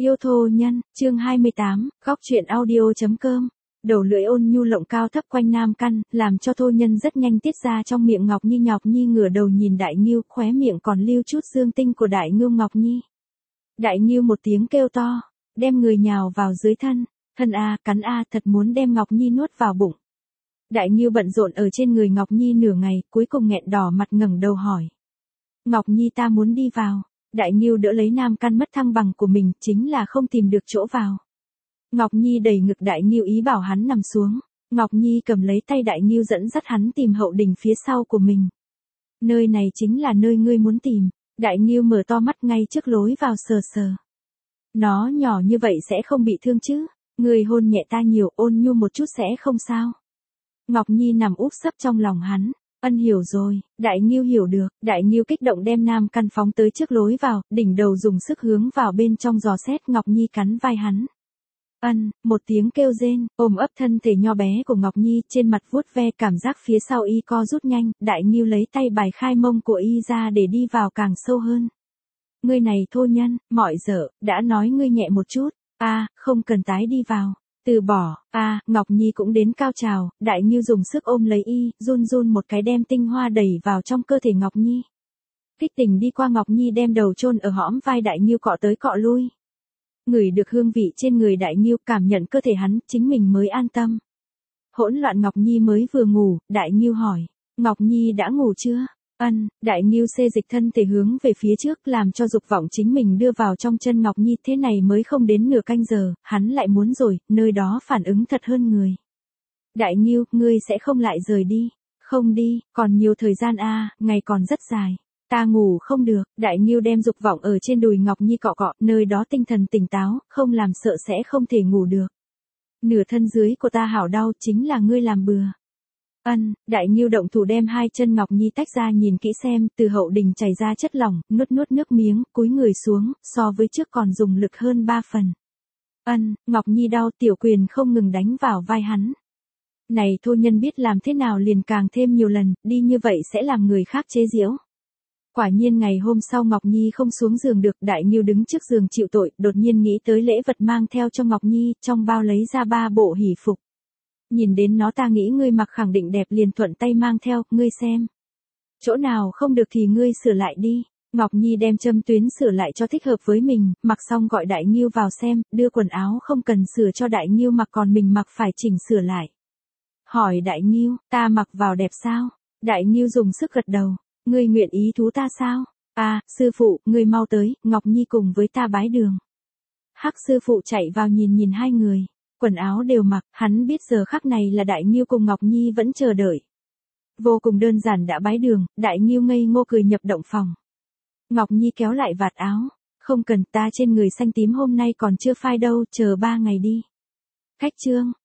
Yêu thô nhân, chương 28, góc chuyện audio.com. Đầu lưỡi ôn nhu lộng cao thấp quanh nam căn, làm cho thô nhân rất nhanh tiết ra trong miệng Ngọc Nhi ngửa đầu nhìn Đại Ngưu, khóe miệng còn lưu chút dương tinh của Đại Ngưu Ngọc Nhi. Đại Ngưu một tiếng kêu to, đem người nhào vào dưới thân, thân a, cắn a, thật muốn đem Ngọc Nhi nuốt vào bụng. Đại Ngưu bận rộn ở trên người Ngọc Nhi nửa ngày, cuối cùng nghẹn đỏ mặt ngẩng đầu hỏi. Ngọc Nhi ta muốn đi vào. Đại Ngưu đỡ lấy nam căn mất thăng bằng của mình, chính là không tìm được chỗ vào. Ngọc Nhi đẩy ngực Đại Ngưu ý bảo hắn nằm xuống. Ngọc Nhi cầm lấy tay Đại Ngưu dẫn dắt hắn tìm hậu đình phía sau của mình. Nơi này chính là nơi ngươi muốn tìm. Đại Ngưu mở to mắt ngay trước lối vào sờ sờ. Nó nhỏ như vậy sẽ không bị thương chứ? Ngươi hôn nhẹ ta nhiều, ôn nhu một chút sẽ không sao? Ngọc Nhi nằm úp sấp trong lòng hắn. Ân hiểu rồi, Đại Ngưu hiểu được, Đại Ngưu kích động đem nam căn phóng tới trước lối vào, đỉnh đầu dùng sức hướng vào bên trong dò xét. Ngọc Nhi cắn vai hắn. Ân, một tiếng kêu rên, ôm ấp thân thể nho bé của Ngọc Nhi, trên mặt vuốt ve cảm giác phía sau y co rút nhanh. Đại Ngưu lấy tay bài khai mông của y ra để đi vào càng sâu hơn. Ngươi này thô nhân, mọi dở, đã nói ngươi nhẹ một chút, không cần tái đi vào. Từ bỏ, Ngọc Nhi cũng đến cao trào, Đại Ngưu dùng sức ôm lấy y, run run một cái đem tinh hoa đẩy vào trong cơ thể Ngọc Nhi. Kích tình đi qua Ngọc Nhi đem đầu chôn ở hõm vai Đại Ngưu cọ tới cọ lui. Ngửi được hương vị trên người Đại Ngưu, cảm nhận cơ thể hắn, chính mình mới an tâm. Hỗn loạn Ngọc Nhi mới vừa ngủ, Đại Ngưu hỏi, Ngọc Nhi đã ngủ chưa? Ân, Đại Ngưu xê dịch thân thể hướng về phía trước làm cho dục vọng chính mình đưa vào trong chân Ngọc Nhi, thế này mới không đến nửa canh giờ, hắn lại muốn rồi, nơi đó phản ứng thật hơn người. Đại Ngưu, ngươi sẽ không lại rời đi, không đi, còn nhiều thời gian ngày còn rất dài. Ta ngủ không được, Đại Ngưu đem dục vọng ở trên đùi Ngọc Nhi cọ cọ, nơi đó tinh thần tỉnh táo, không làm sợ sẽ không thể ngủ được. Nửa thân dưới của ta hảo đau, chính là ngươi làm bừa. Ân, Đại Ngưu động thủ đem hai chân Ngọc Nhi tách ra nhìn kỹ xem, từ hậu đình chảy ra chất lỏng, nuốt nước miếng, cúi người xuống, so với trước còn dùng lực hơn 3 phần. Ân, Ngọc Nhi đau, tiểu quyền không ngừng đánh vào vai hắn. Này thô nhân biết làm thế nào liền càng thêm nhiều lần, đi như vậy sẽ làm người khác chế giễu. Quả nhiên ngày hôm sau Ngọc Nhi không xuống giường được, Đại Ngưu đứng trước giường chịu tội, đột nhiên nghĩ tới lễ vật mang theo cho Ngọc Nhi, trong bao lấy ra 3 bộ hỷ phục. Nhìn đến nó ta nghĩ ngươi mặc khẳng định đẹp liền thuận tay mang theo, ngươi xem. Chỗ nào không được thì ngươi sửa lại đi. Ngọc Nhi đem châm tuyến sửa lại cho thích hợp với mình, mặc xong gọi Đại Ngưu vào xem, đưa quần áo không cần sửa cho Đại Ngưu mặc còn mình mặc phải chỉnh sửa lại. Hỏi Đại Ngưu, ta mặc vào đẹp sao? Đại Ngưu dùng sức gật đầu, ngươi nguyện ý thú ta sao? Sư phụ, ngươi mau tới, Ngọc Nhi cùng với ta bái đường. Hắc sư phụ chạy vào nhìn hai người. Quần áo đều mặc, hắn biết giờ khắc này là Đại Ngưu cùng Ngọc Nhi vẫn chờ đợi. Vô cùng đơn giản đã bái đường, Đại Ngưu ngây ngô cười nhập động phòng. Ngọc Nhi kéo lại vạt áo, không cần, ta trên người xanh tím hôm nay còn chưa phai đâu, chờ 3 ngày đi. Cách chương.